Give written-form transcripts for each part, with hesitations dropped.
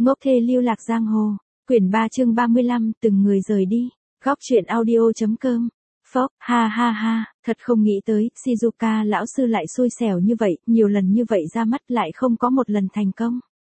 Ngốc thê lưu lạc giang hồ. Quyển 3 chương 35, từng người rời đi. Góc truyện audio.com. Phốc, ha ha ha, thật không nghĩ tới, Shizuka lão sư lại xui xẻo như vậy, nhiều lần như vậy ra mắt lại không có một lần thành công.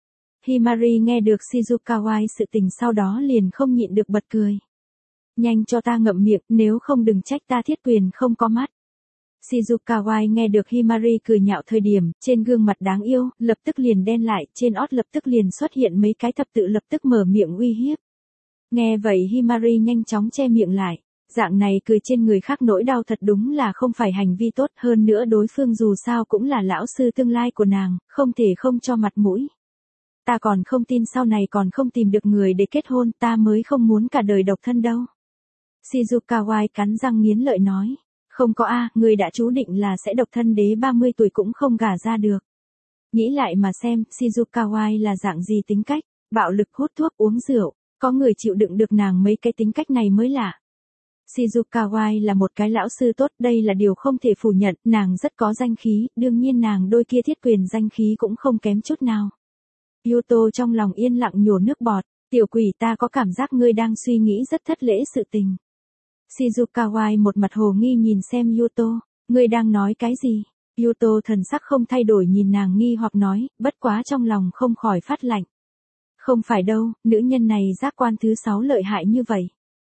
Himari nghe được Shizuka Wai sự tình sau đó liền không nhịn được bật cười. Nhanh cho ta ngậm miệng, nếu không đừng trách ta thiết quyền không có mắt. Shizuka Wai nghe được Himari cười nhạo thời điểm, trên gương mặt đáng yêu, lập tức liền đen lại, trên ót lập tức liền xuất hiện mấy cái thập tự lập tức mở miệng uy hiếp. Nghe vậy Himari nhanh chóng che miệng lại. Dạng này cười trên người khác nỗi đau thật đúng là không phải hành vi tốt, hơn nữa đối phương dù sao cũng là lão sư tương lai của nàng, không thể không cho mặt mũi. Ta còn không tin sau này còn không tìm được người để kết hôn, ta mới không muốn cả đời độc thân đâu. Shizuka Wai cắn răng nghiến lợi nói. Không có a, người đã chú định là sẽ độc thân đế 30 tuổi cũng không gả ra được. Nghĩ lại mà xem, Shizuka Wai là dạng gì tính cách, bạo lực, hút thuốc, uống rượu, có người chịu đựng được nàng mấy cái tính cách này mới lạ. Shizuka Wai là một cái lão sư tốt, đây là điều không thể phủ nhận, nàng rất có danh khí, đương nhiên nàng đôi kia thiết quyền danh khí cũng không kém chút nào. Yuto trong lòng yên lặng nhổ nước bọt, tiểu quỷ, ta có cảm giác ngươi đang suy nghĩ rất thất lễ sự tình. Shizuka Wai một mặt hồ nghi nhìn xem Yuto, ngươi đang nói cái gì? Yuto thần sắc không thay đổi nhìn nàng nghi hoặc nói, bất quá trong lòng không khỏi phát lạnh. Không phải đâu, nữ nhân này giác quan thứ 6 lợi hại như vậy.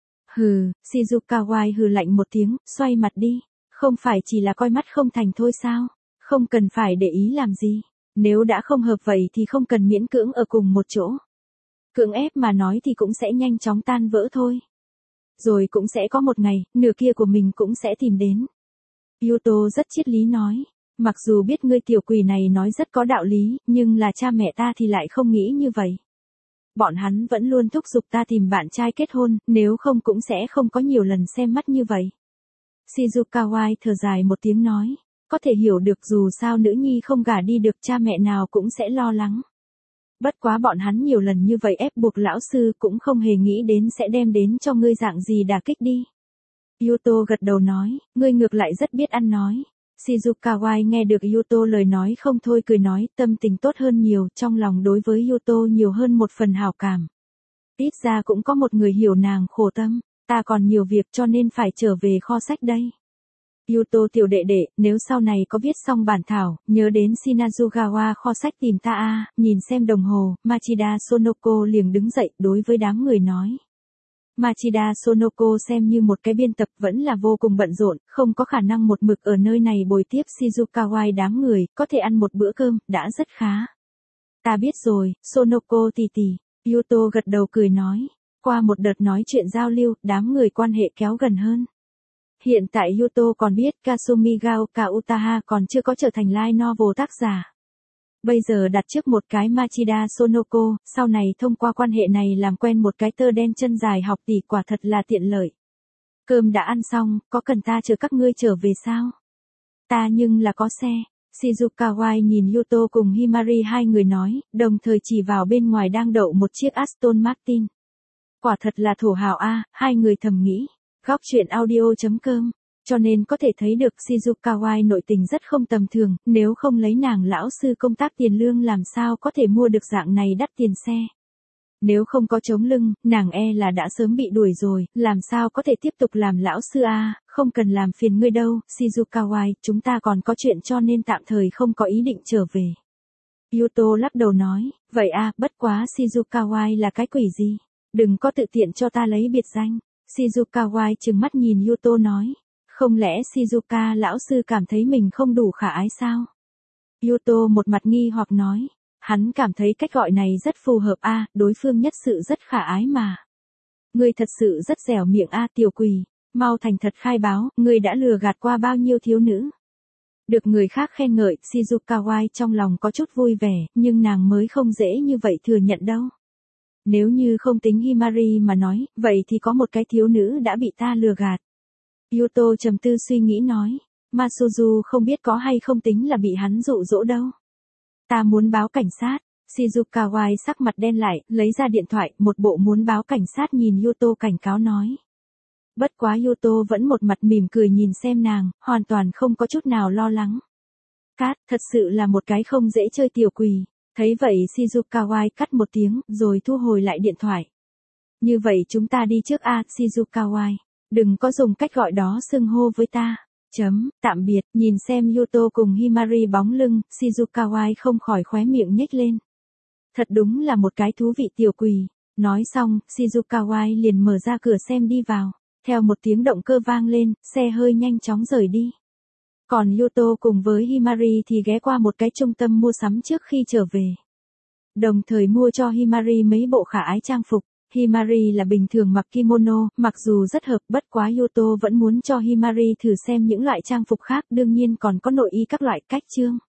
Hừ, Shizuka Wai hừ lạnh một tiếng, xoay mặt đi, không phải chỉ là coi mắt không thành thôi sao, không cần phải để ý làm gì, nếu đã không hợp vậy thì không cần miễn cưỡng ở cùng một chỗ. Cưỡng ép mà nói thì cũng sẽ nhanh chóng tan vỡ thôi. Rồi cũng sẽ có một ngày, nửa kia của mình cũng sẽ tìm đến. Yuto rất triết lý nói, mặc dù biết ngươi tiểu quỷ này nói rất có đạo lý, nhưng là cha mẹ ta thì lại không nghĩ như vậy. Bọn hắn vẫn luôn thúc giục ta tìm bạn trai kết hôn, nếu không cũng sẽ không có nhiều lần xem mắt như vậy. Shizuka Wai thở dài một tiếng nói, có thể hiểu được dù sao nữ nhi không gả đi được cha mẹ nào cũng sẽ lo lắng. Bất quá bọn hắn nhiều lần như vậy ép buộc lão sư cũng không hề nghĩ đến sẽ đem đến cho ngươi dạng gì đả kích đi. Yuto gật đầu nói, ngươi ngược lại rất biết ăn nói. Shizuka Wai nghe được Yuto lời nói không thôi cười nói, tâm tình tốt hơn nhiều, trong lòng đối với Yuto nhiều hơn một phần hảo cảm. Ít ra cũng có một người hiểu nàng khổ tâm, ta còn nhiều việc cho nên phải trở về kho sách đây. Yuto tiểu đệ đệ, nếu sau này có viết xong bản thảo, nhớ đến Shinazugawa kho sách tìm ta a. Nhìn xem đồng hồ, Machida Sonoko liền đứng dậy đối với đám người nói. Machida Sonoko xem như một cái biên tập vẫn là vô cùng bận rộn, không có khả năng một mực ở nơi này bồi tiếp Shizuka Wai đám người, có thể ăn một bữa cơm, đã rất khá. Ta biết rồi, Sonoko tì tì, Yuto gật đầu cười nói. Qua một đợt nói chuyện giao lưu, đám người quan hệ kéo gần hơn. Hiện tại Yuto còn biết Kasumi Gaoka Utaha còn chưa có trở thành light novel tác giả. Bây giờ đặt trước một cái Machida Sonoko, sau này thông qua quan hệ này làm quen một cái tơ đen chân dài học tỷ quả thật là tiện lợi. Cơm đã ăn xong, có cần ta chờ các ngươi trở về sao? Ta nhưng là có xe. Shizuka Wai nhìn Yuto cùng Himari hai người nói, đồng thời chỉ vào bên ngoài đang đậu một chiếc Aston Martin. Quả thật là thổ hào a, hai người thầm nghĩ. Góc truyện audio.com, cho nên có thể thấy được Shizuka Wai nội tình rất không tầm thường, nếu không lấy nàng lão sư công tác tiền lương làm sao có thể mua được dạng này đắt tiền xe. Nếu không có chống lưng, nàng là đã sớm bị đuổi rồi, làm sao có thể tiếp tục làm lão sư a, không cần làm phiền ngươi đâu, Shizuka Wai, chúng ta còn có chuyện cho nên tạm thời không có ý định trở về. Yuto lắc đầu nói, vậy bất quá Shizuka Wai là cái quỷ gì, đừng có tự tiện cho ta lấy biệt danh. Shizuka Wai trừng mắt nhìn Yuto nói, không lẽ Shizuka lão sư cảm thấy mình không đủ khả ái sao? Yuto một mặt nghi hoặc nói, hắn cảm thấy cách gọi này rất phù hợp đối phương nhất sự rất khả ái mà. Ngươi thật sự rất dẻo miệng tiểu quỷ, mau thành thật khai báo, ngươi đã lừa gạt qua bao nhiêu thiếu nữ? Được người khác khen ngợi, Shizuka Wai trong lòng có chút vui vẻ, nhưng nàng mới không dễ như vậy thừa nhận đâu. Nếu như không tính Himari mà nói, vậy thì có một cái thiếu nữ đã bị ta lừa gạt. Yuto trầm tư suy nghĩ nói, Masuzu không biết có hay không tính là bị hắn dụ dỗ đâu. Ta muốn báo cảnh sát. Shizuka Wai sắc mặt đen lại, lấy ra điện thoại, một bộ muốn báo cảnh sát nhìn Yuto cảnh cáo nói. Bất quá Yuto vẫn một mặt mỉm cười nhìn xem nàng, hoàn toàn không có chút nào lo lắng. Cát, thật sự là một cái không dễ chơi tiểu quỷ. Thấy vậy Shizukawa cắt một tiếng, rồi thu hồi lại điện thoại. Như vậy chúng ta đi trước a, Shizukawa. Đừng có dùng cách gọi đó xưng hô với ta. Tạm biệt, nhìn xem Yuto cùng Himari bóng lưng, Shizukawa không khỏi khóe miệng nhếch lên. Thật đúng là một cái thú vị tiểu quỷ. Nói xong, Shizukawa liền mở ra cửa xem đi vào. Theo một tiếng động cơ vang lên, xe hơi nhanh chóng rời đi. Còn Yuto cùng với Himari thì ghé qua một cái trung tâm mua sắm trước khi trở về. Đồng thời mua cho Himari mấy bộ khả ái trang phục. Himari là bình thường mặc kimono, mặc dù rất hợp, bất quá Yuto vẫn muốn cho Himari thử xem những loại trang phục khác, đương nhiên còn có nội y các loại cách chương.